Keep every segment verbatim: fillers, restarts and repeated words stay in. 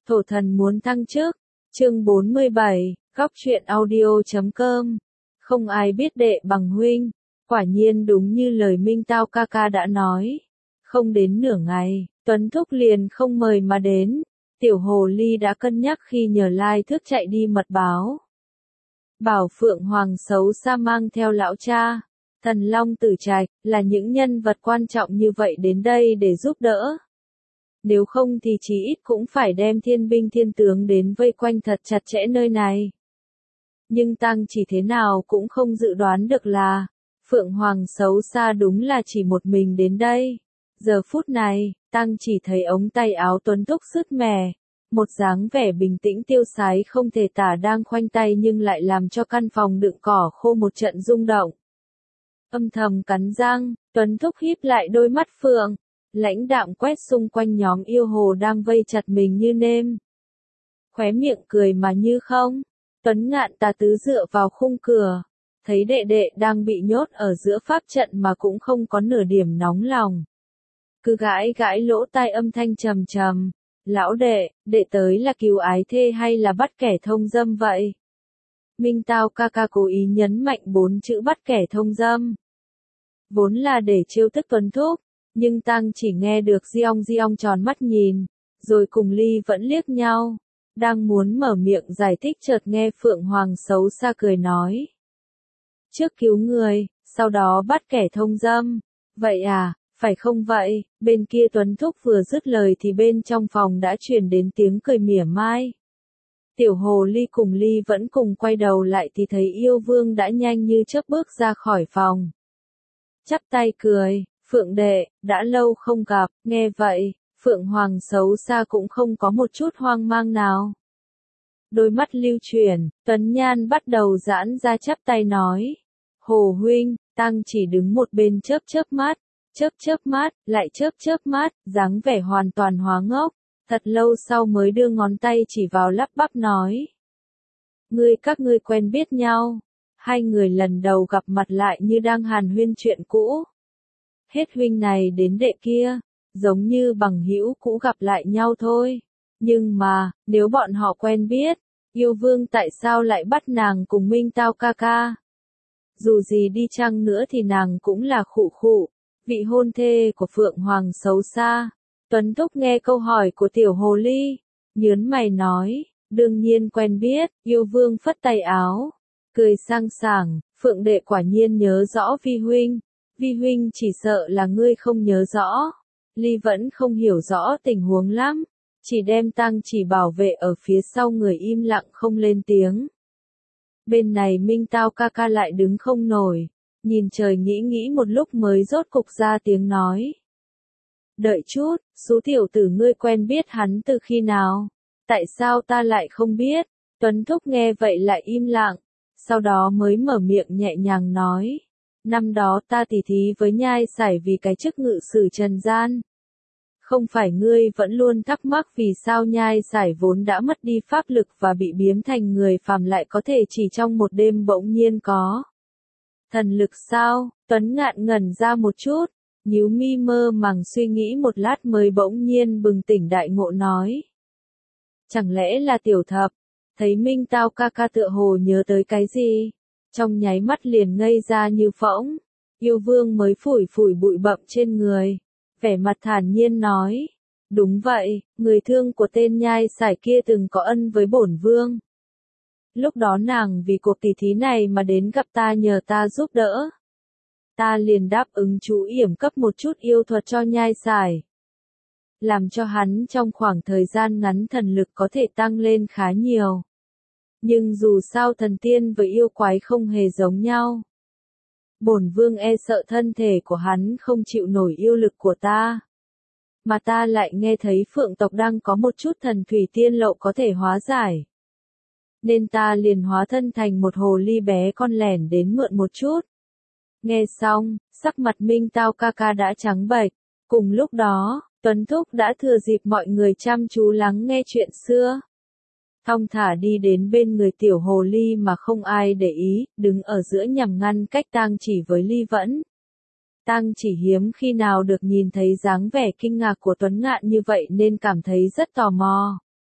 Thổ thần muốn thăng chức. Chương bốn mươi bảy, góc truyện audio chấm com. Không ai biết đệ bằng huynh. Quả nhiên đúng như lời Minh Tao ca ca đã nói. Không đến nửa ngày, Tuấn Thúc liền không mời mà đến. Tiểu hồ ly đã cân nhắc khi nhờ lai thước chạy đi mật báo. Bảo Phượng Hoàng xấu xa mang theo lão cha, Thần Long Tử Trạch, là những nhân vật quan trọng như vậy đến đây để giúp đỡ. Nếu không thì chí ít cũng phải đem thiên binh thiên tướng đến vây quanh thật chặt chẽ nơi này. Nhưng Tăng chỉ thế nào cũng không dự đoán được là, Phượng Hoàng xấu xa đúng là chỉ một mình đến đây. Giờ phút này, Tăng chỉ thấy ống tay áo Tuấn Thúc sứt mẻ, một dáng vẻ bình tĩnh tiêu sái không thể tả đang khoanh tay nhưng lại làm cho căn phòng đựng cỏ khô một trận rung động. Âm thầm cắn răng, Tuấn Thúc híp lại đôi mắt phượng, lãnh đạm quét xung quanh nhóm yêu hồ đang vây chặt mình như nêm. Khóe miệng cười mà như không, Tuấn Ngạn tà tứ dựa vào khung cửa, thấy đệ đệ đang bị nhốt ở giữa pháp trận mà cũng không có nửa điểm nóng lòng. Cứ gãi gãi lỗ tai âm thanh trầm trầm, lão đệ, đệ tới là cứu ái thê hay là bắt kẻ thông dâm vậy? Minh Tao ca ca cố ý nhấn mạnh bốn chữ bắt kẻ thông dâm. Vốn là để trêu tức Tuấn Thúc, nhưng Tăng chỉ nghe được Giong Giong tròn mắt nhìn, rồi cùng Ly vẫn liếc nhau, đang muốn mở miệng giải thích chợt nghe Phượng Hoàng xấu xa cười nói. Trước cứu người, sau đó bắt kẻ thông dâm, vậy à, phải không vậy? Bên kia Tuấn Thúc vừa dứt lời thì bên trong phòng đã truyền đến tiếng cười mỉa mai. Tiểu hồ ly cùng Ly vẫn cùng quay đầu lại thì thấy yêu vương đã nhanh như chớp bước ra khỏi phòng. Chắp tay cười, Phượng đệ, đã lâu không gặp, nghe vậy, Phượng Hoàng xấu xa cũng không có một chút hoang mang nào. Đôi mắt lưu chuyển, Tuấn Nhan bắt đầu giãn ra chắp tay nói. Hồ huynh, Tăng chỉ đứng một bên chớp chớp mắt, chớp chớp mắt, lại chớp chớp mắt, dáng vẻ hoàn toàn hóa ngốc, thật lâu sau mới đưa ngón tay chỉ vào lắp bắp nói. Ngươi các ngươi quen biết nhau, hai người lần đầu gặp mặt lại như đang hàn huyên chuyện cũ. Hết huynh này đến đệ kia, giống như bằng hữu cũ gặp lại nhau thôi. Nhưng mà, nếu bọn họ quen biết, yêu vương tại sao lại bắt nàng cùng Minh Tao ca ca? Dù gì đi chăng nữa thì nàng cũng là khụ khụ, vị hôn thê của Phượng Hoàng xấu xa. Tuấn Thúc nghe câu hỏi của tiểu hồ ly, nhớn mày nói, đương nhiên quen biết, yêu vương phất tay áo, cười sang sảng, Phượng đệ quả nhiên nhớ rõ vi huynh, vi huynh chỉ sợ là ngươi không nhớ rõ. Ly vẫn không hiểu rõ tình huống lắm, chỉ đem Tăng chỉ bảo vệ ở phía sau người im lặng không lên tiếng. Bên này Minh Tao ca ca lại đứng không nổi, nhìn trời nghĩ nghĩ một lúc mới rốt cục ra tiếng nói. Đợi chút, số tiểu tử ngươi quen biết hắn từ khi nào? Tại sao ta lại không biết? Tuấn Thúc nghe vậy lại im lặng, sau đó mới mở miệng nhẹ nhàng nói. Năm đó ta tỉ thí với Nhai Sải vì cái chức ngự sử trần gian. Không phải ngươi vẫn luôn thắc mắc vì sao Nhai Sải vốn đã mất đi pháp lực và bị biếm thành người phàm lại có thể chỉ trong một đêm bỗng nhiên có thần lực sao? Tuấn Ngạn ngẩn ra một chút, nhíu mi mơ màng suy nghĩ một lát mới bỗng nhiên bừng tỉnh đại ngộ nói. Chẳng lẽ là tiểu thập? Thấy Minh Tao ca ca tựa hồ nhớ tới cái gì? Trong nháy mắt liền ngây ra như phỗng, yêu vương mới phủi phủi bụi bặm trên người, vẻ mặt thản nhiên nói. Đúng vậy, người thương của tên Nhai Sải kia từng có ân với bổn vương. Lúc đó nàng vì cuộc tỷ thí này mà đến gặp ta nhờ ta giúp đỡ. Ta liền đáp ứng chú yểm cấp một chút yêu thuật cho Nhai Sải, làm cho hắn trong khoảng thời gian ngắn thần lực có thể tăng lên khá nhiều. Nhưng dù sao thần tiên với yêu quái không hề giống nhau. Bổn vương e sợ thân thể của hắn không chịu nổi yêu lực của ta. Mà ta lại nghe thấy phượng tộc đang có một chút thần thủy tiên lậu có thể hóa giải. Nên ta liền hóa thân thành một hồ ly bé con lẻn đến mượn một chút. Nghe xong, sắc mặt Minh Tao ca ca đã trắng bệch. Cùng lúc đó, Tuấn Thúc đã thừa dịp mọi người chăm chú lắng nghe chuyện xưa. Thong thả đi đến bên người tiểu hồ ly mà không ai để ý, đứng ở giữa nhằm ngăn cách Tang chỉ với Ly Vẫn. Tang chỉ hiếm khi nào được nhìn thấy dáng vẻ kinh ngạc của Tuấn Ngạn như vậy nên cảm thấy rất tò mò.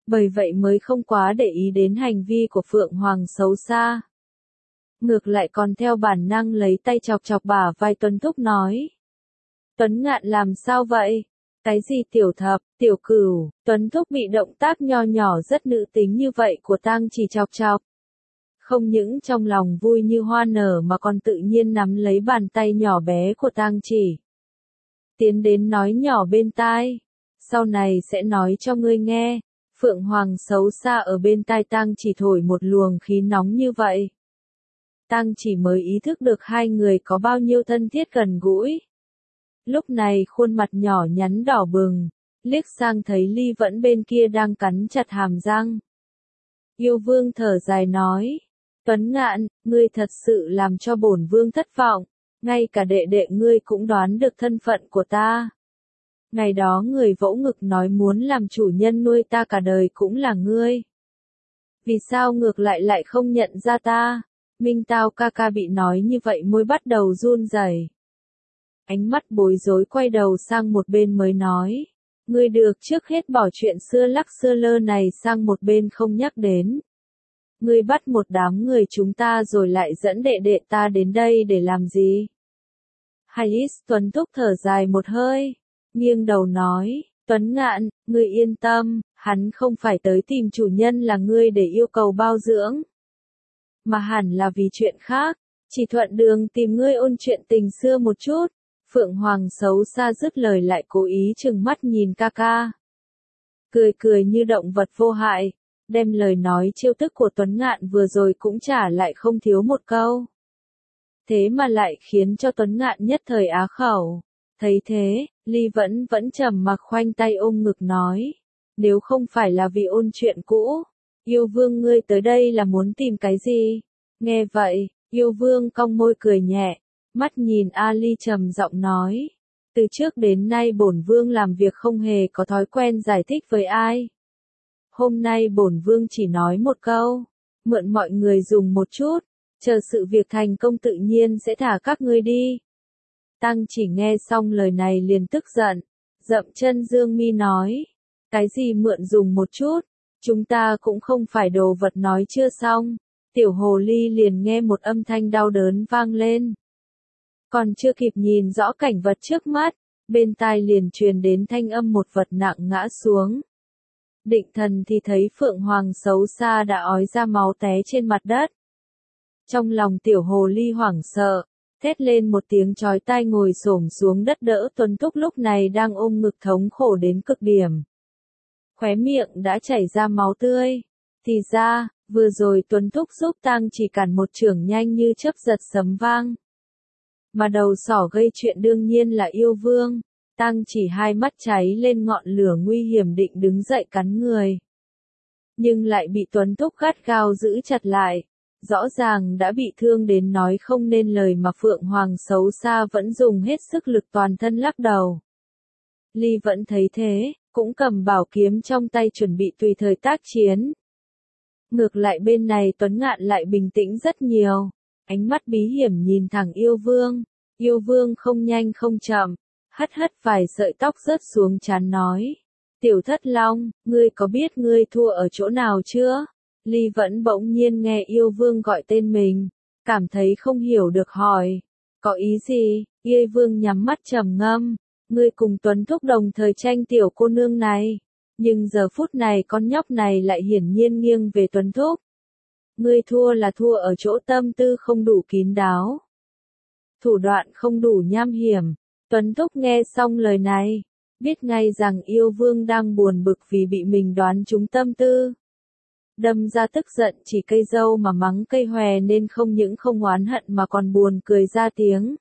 bởi vậy mới không quá để ý đến hành vi của Phượng Hoàng xấu xa. Ngược lại còn theo bản năng lấy tay chọc chọc bả vai Tuấn Thúc nói. Tuấn Ngạn làm sao vậy? Cái gì tiểu thập, tiểu cửu, Tuấn Thúc bị động tác nho nhỏ rất nữ tính như vậy của Tang Chỉ chọc chọc. Không những trong lòng vui như hoa nở mà còn tự nhiên nắm lấy bàn tay nhỏ bé của Tang Chỉ. Tiến đến nói nhỏ bên tai. Sau này sẽ nói cho ngươi nghe. Phượng Hoàng xấu xa ở bên tai Tang Chỉ thổi một luồng khí nóng như vậy. Tang Chỉ mới ý thức được hai người có bao nhiêu thân thiết gần gũi. Lúc này khuôn mặt nhỏ nhắn đỏ bừng, liếc sang thấy Ly Vẫn bên kia đang cắn chặt hàm răng. Yêu Vương thở dài nói, Tuấn Ngạn, ngươi thật sự làm cho bổn vương thất vọng, ngay cả đệ đệ ngươi cũng đoán được thân phận của ta. Ngày đó người vỗ ngực nói muốn làm chủ nhân nuôi ta cả đời cũng là ngươi. Vì sao ngược lại lại không nhận ra ta? Minh Tao ca ca bị nói như vậy môi bắt đầu run rẩy. Ánh mắt bối rối quay đầu sang một bên mới nói. Ngươi được trước hết bỏ chuyện xưa lắc xưa lơ này sang một bên không nhắc đến. Ngươi bắt một đám người chúng ta rồi lại dẫn đệ đệ ta đến đây để làm gì? Hayes Tuấn Thúc thở dài một hơi, nghiêng đầu nói, Tuấn Ngạn, ngươi yên tâm, hắn không phải tới tìm chủ nhân là ngươi để yêu cầu bao dưỡng. Mà hẳn là vì chuyện khác, chỉ thuận đường tìm ngươi ôn chuyện tình xưa một chút. Phượng Hoàng xấu xa dứt lời lại cố ý trừng mắt nhìn ca ca. Cười cười như động vật vô hại, đem lời nói chiêu tức của Tuấn Ngạn vừa rồi cũng trả lại không thiếu một câu. Thế mà lại khiến cho Tuấn Ngạn nhất thời á khẩu. Thấy thế, Ly vẫn vẫn trầm mặc khoanh tay ôm ngực nói. Nếu không phải là vì ôn chuyện cũ, Yêu Vương ngươi tới đây là muốn tìm cái gì? Nghe vậy, Yêu Vương cong môi cười nhẹ. Mắt nhìn Ali trầm giọng nói, từ trước đến nay bổn vương làm việc không hề có thói quen giải thích với ai. Hôm nay bổn vương chỉ nói một câu, mượn mọi người dùng một chút, chờ sự việc thành công tự nhiên sẽ thả các ngươi đi. Tăng chỉ nghe xong lời này liền tức giận, dậm chân dương mi nói, cái gì mượn dùng một chút, chúng ta cũng không phải đồ vật nói chưa xong. Tiểu hồ ly liền nghe một âm thanh đau đớn vang lên. Còn chưa kịp nhìn rõ cảnh vật trước mắt, bên tai liền truyền đến thanh âm một vật nặng ngã xuống. Định thần thì thấy Phượng Hoàng xấu xa đã ói ra máu té trên mặt đất. Trong lòng tiểu hồ ly hoảng sợ, thét lên một tiếng chói tai ngồi xổm xuống đất đỡ Tuấn Thúc lúc này đang ôm ngực thống khổ đến cực điểm. Khóe miệng đã chảy ra máu tươi. Thì ra, vừa rồi Tuấn Thúc giúp Tang chỉ cản một chưởng nhanh như chớp giật sấm vang. Mà đầu sỏ gây chuyện đương nhiên là Yêu Vương. Tang chỉ hai mắt cháy lên ngọn lửa nguy hiểm định đứng dậy cắn người. Nhưng lại bị Tuấn Thúc gắt gao giữ chặt lại. Rõ ràng đã bị thương đến nói không nên lời mà Phượng Hoàng xấu xa vẫn dùng hết sức lực toàn thân lắc đầu. Ly vẫn thấy thế, cũng cầm bảo kiếm trong tay chuẩn bị tùy thời tác chiến. Ngược lại bên này Tuấn Ngạn lại bình tĩnh rất nhiều. Ánh mắt bí hiểm nhìn thẳng Yêu Vương. Yêu Vương không nhanh không chậm, hất hất vài sợi tóc rớt xuống trán nói. Tiểu Thất Long, ngươi có biết ngươi thua ở chỗ nào chưa? Ly vẫn bỗng nhiên nghe Yêu Vương gọi tên mình, cảm thấy không hiểu được hỏi. Có ý gì? Yêu Vương nhắm mắt trầm ngâm. Ngươi cùng Tuấn Thúc đồng thời tranh tiểu cô nương này. Nhưng giờ phút này con nhóc này lại hiển nhiên nghiêng về Tuấn Thúc. Ngươi thua là thua ở chỗ tâm tư không đủ kín đáo. Thủ đoạn không đủ nham hiểm. Tuấn Thúc nghe xong lời này, biết ngay rằng Yêu Vương đang buồn bực vì bị mình đoán trúng tâm tư. Đâm ra tức giận chỉ cây dâu mà mắng cây hòe nên không những không oán hận mà còn buồn cười ra tiếng.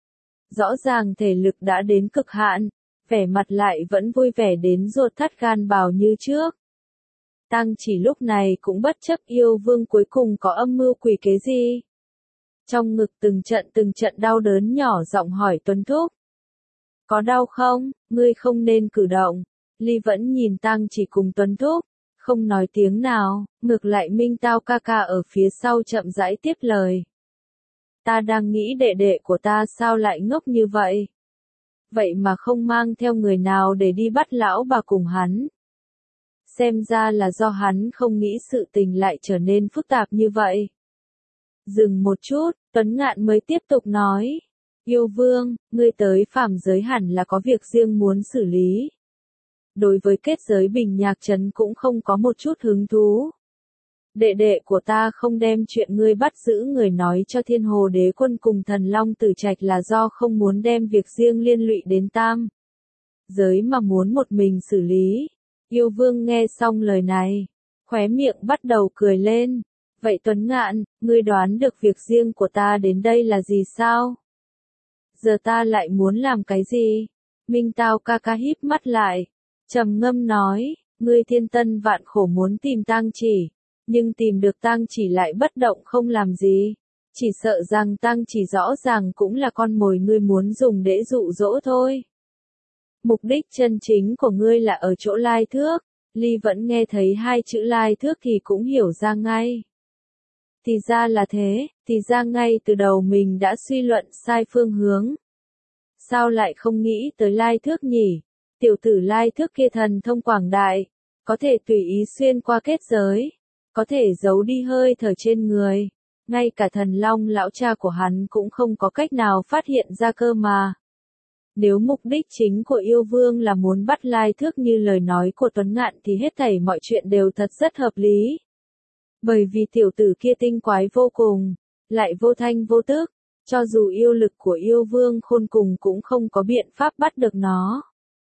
Rõ ràng thể lực đã đến cực hạn, vẻ mặt lại vẫn vui vẻ đến ruột thắt gan bào như trước. Tang chỉ lúc này cũng bất chấp Yêu Vương cuối cùng có âm mưu quỷ kế gì. Trong ngực từng trận từng trận đau đớn nhỏ giọng hỏi Tuấn Thúc. Có đau không? Ngươi không nên cử động. Ly vẫn nhìn Tang chỉ cùng Tuấn Thúc, không nói tiếng nào, ngược lại Minh Tao ca ca ở phía sau chậm rãi tiếp lời. Ta đang nghĩ đệ đệ của ta sao lại ngốc như vậy? Vậy mà không mang theo người nào để đi bắt lão bà cùng hắn. Xem ra là do hắn không nghĩ sự tình lại trở nên phức tạp như vậy. Dừng một chút, Tuấn Ngạn mới tiếp tục nói. Yêu vương, ngươi tới phàm giới hẳn là có việc riêng muốn xử lý. Đối với kết giới Bình Nhạc Trấn cũng không có một chút hứng thú. Đệ đệ của ta không đem chuyện ngươi bắt giữ người nói cho Thiên Hồ Đế Quân cùng Thần Long Tử Trạch là do không muốn đem việc riêng liên lụy đến tam giới mà muốn một mình xử lý. Yêu vương nghe xong lời này, khóe miệng bắt đầu cười lên. Vậy Tuấn Ngạn, ngươi đoán được việc riêng của ta đến đây là gì sao? Giờ ta lại muốn làm cái gì? Minh Tao ca ca híp mắt lại, trầm ngâm nói, ngươi thiên tân vạn khổ muốn tìm tang chỉ, nhưng tìm được tang chỉ lại bất động không làm gì. Chỉ sợ rằng tang chỉ rõ ràng cũng là con mồi ngươi muốn dùng để dụ dỗ thôi. Mục đích chân chính của ngươi là ở chỗ lai thước. Ly vẫn nghe thấy hai chữ lai thước thì cũng hiểu ra ngay. Thì ra là thế, thì ra ngay từ đầu mình đã suy luận sai phương hướng. Sao lại không nghĩ tới lai thước nhỉ? Tiểu tử lai thước kia thần thông quảng đại, có thể tùy ý xuyên qua kết giới, có thể giấu đi hơi thở trên người. Ngay cả Thần Long lão cha của hắn cũng không có cách nào phát hiện ra cơ mà. Nếu mục đích chính của yêu vương là muốn bắt lai thước như lời nói của Tuấn Ngạn thì hết thảy mọi chuyện đều thật rất hợp lý. Bởi vì tiểu tử kia tinh quái vô cùng, lại vô thanh vô tức, cho dù yêu lực của yêu vương khôn cùng cũng không có biện pháp bắt được nó.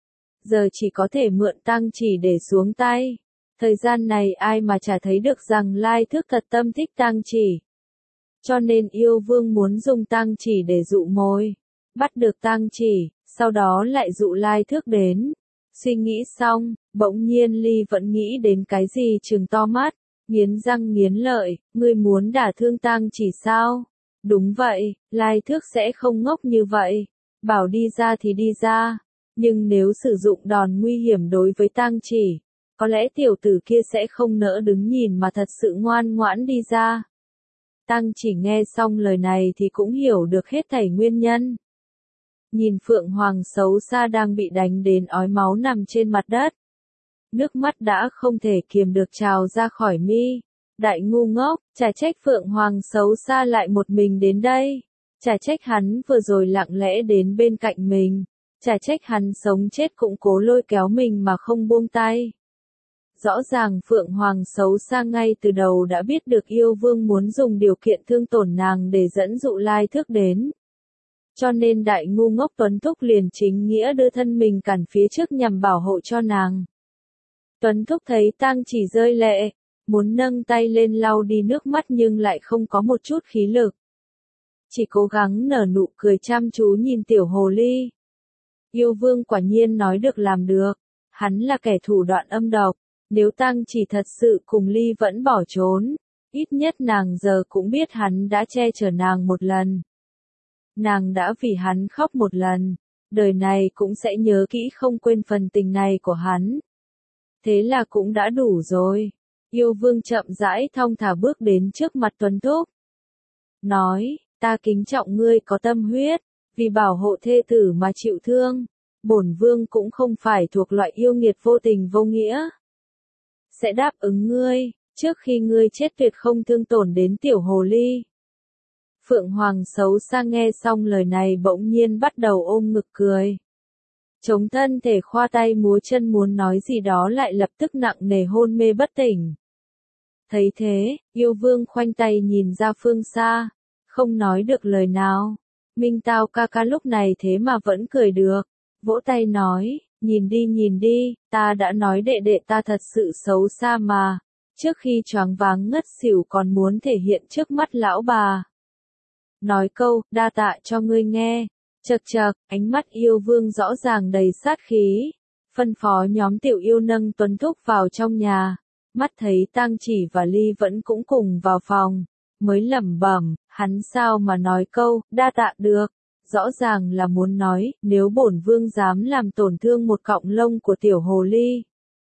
Giờ chỉ có thể mượn tang chỉ để xuống tay. Thời gian này ai mà chả thấy được rằng lai thước thật tâm thích tang chỉ. Cho nên yêu vương muốn dùng tang chỉ để dụ mồi, bắt được tang chỉ, sau đó lại dụ lai thước đến. Suy nghĩ xong, bỗng nhiên Ly vẫn nghĩ đến cái gì trừng to mắt, nghiến răng nghiến lợi, ngươi muốn đả thương tang chỉ sao? Đúng vậy, lai thước sẽ không ngốc như vậy, bảo đi ra thì đi ra, nhưng nếu sử dụng đòn nguy hiểm đối với tang chỉ, có lẽ tiểu tử kia sẽ không nỡ đứng nhìn mà thật sự ngoan ngoãn đi ra. Tang chỉ nghe xong lời này thì cũng hiểu được hết thảy nguyên nhân. Nhìn Phượng Hoàng xấu xa đang bị đánh đến ói máu nằm trên mặt đất. Nước mắt đã không thể kiềm được trào ra khỏi mi. Đại ngu ngốc, chả trách Phượng Hoàng xấu xa lại một mình đến đây. Chả trách hắn vừa rồi lặng lẽ đến bên cạnh mình. Chả trách hắn sống chết cũng cố lôi kéo mình mà không buông tay. Rõ ràng Phượng Hoàng xấu xa ngay từ đầu đã biết được yêu vương muốn dùng điều kiện thương tổn nàng để dẫn dụ lai thước đến. Cho nên đại ngu ngốc Tuấn Thúc liền chính nghĩa đưa thân mình cản phía trước nhằm bảo hộ cho nàng. Tuấn Thúc thấy tang chỉ rơi lệ, muốn nâng tay lên lau đi nước mắt nhưng lại không có một chút khí lực. Chỉ cố gắng nở nụ cười chăm chú nhìn tiểu hồ ly. Yêu vương quả nhiên nói được làm được, hắn là kẻ thủ đoạn âm độc, nếu tang chỉ thật sự cùng Ly vẫn bỏ trốn, ít nhất nàng giờ cũng biết hắn đã che chở nàng một lần. Nàng đã vì hắn khóc một lần, đời này cũng sẽ nhớ kỹ không quên phần tình này của hắn. Thế là cũng đã đủ rồi. Yêu vương chậm rãi thong thả bước đến trước mặt Tuấn Thúc. Nói, ta kính trọng ngươi có tâm huyết, vì bảo hộ thê tử mà chịu thương. Bổn vương cũng không phải thuộc loại yêu nghiệt vô tình vô nghĩa. Sẽ đáp ứng ngươi, trước khi ngươi chết tuyệt không thương tổn đến tiểu hồ ly. Phượng Hoàng xấu xa nghe xong lời này bỗng nhiên bắt đầu ôm ngực cười. Chống thân thể khoa tay múa chân muốn nói gì đó lại lập tức nặng nề hôn mê bất tỉnh. Thấy thế, yêu vương khoanh tay nhìn ra phương xa, không nói được lời nào. Minh Tao ca ca lúc này thế mà vẫn cười được, vỗ tay nói, nhìn đi nhìn đi, ta đã nói đệ đệ ta thật sự xấu xa mà, trước khi choáng váng ngất xỉu còn muốn thể hiện trước mắt lão bà. Nói câu, đa tạ cho ngươi nghe, chật chật, ánh mắt yêu vương rõ ràng đầy sát khí, phân phó nhóm tiểu yêu nâng Tuấn Thúc vào trong nhà, mắt thấy tang chỉ và Ly vẫn cũng cùng vào phòng, mới lẩm bẩm, hắn sao mà nói câu, đa tạ được, rõ ràng là muốn nói, nếu bổn vương dám làm tổn thương một cọng lông của tiểu hồ ly,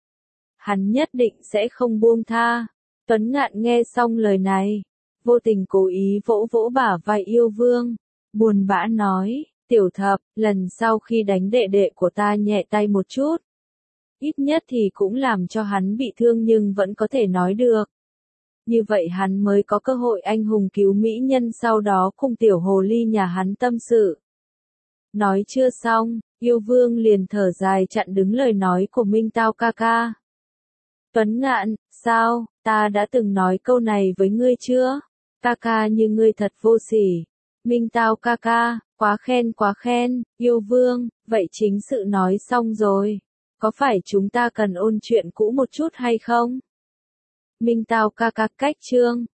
hắn nhất định sẽ không buông tha. Tuấn Ngạn nghe xong lời này, vô tình cố ý vỗ vỗ bả vai yêu vương, buồn bã nói, tiểu thập, lần sau khi đánh đệ đệ của ta nhẹ tay một chút. ít nhất thì cũng làm cho hắn bị thương nhưng vẫn có thể nói được. Như vậy hắn mới có cơ hội anh hùng cứu mỹ nhân sau đó cùng tiểu hồ ly nhà hắn tâm sự. Nói chưa xong, yêu vương liền thở dài chặn đứng lời nói của Minh Tao ca ca. Tuấn Ngạn, sao, ta đã từng nói câu này với ngươi chưa? Ca ca như ngươi thật vô sỉ. Minh Tao ca ca, quá khen quá khen, yêu vương, vậy chính sự nói xong rồi. Có phải chúng ta cần ôn chuyện cũ một chút hay không? Minh Tao ca ca cách chương.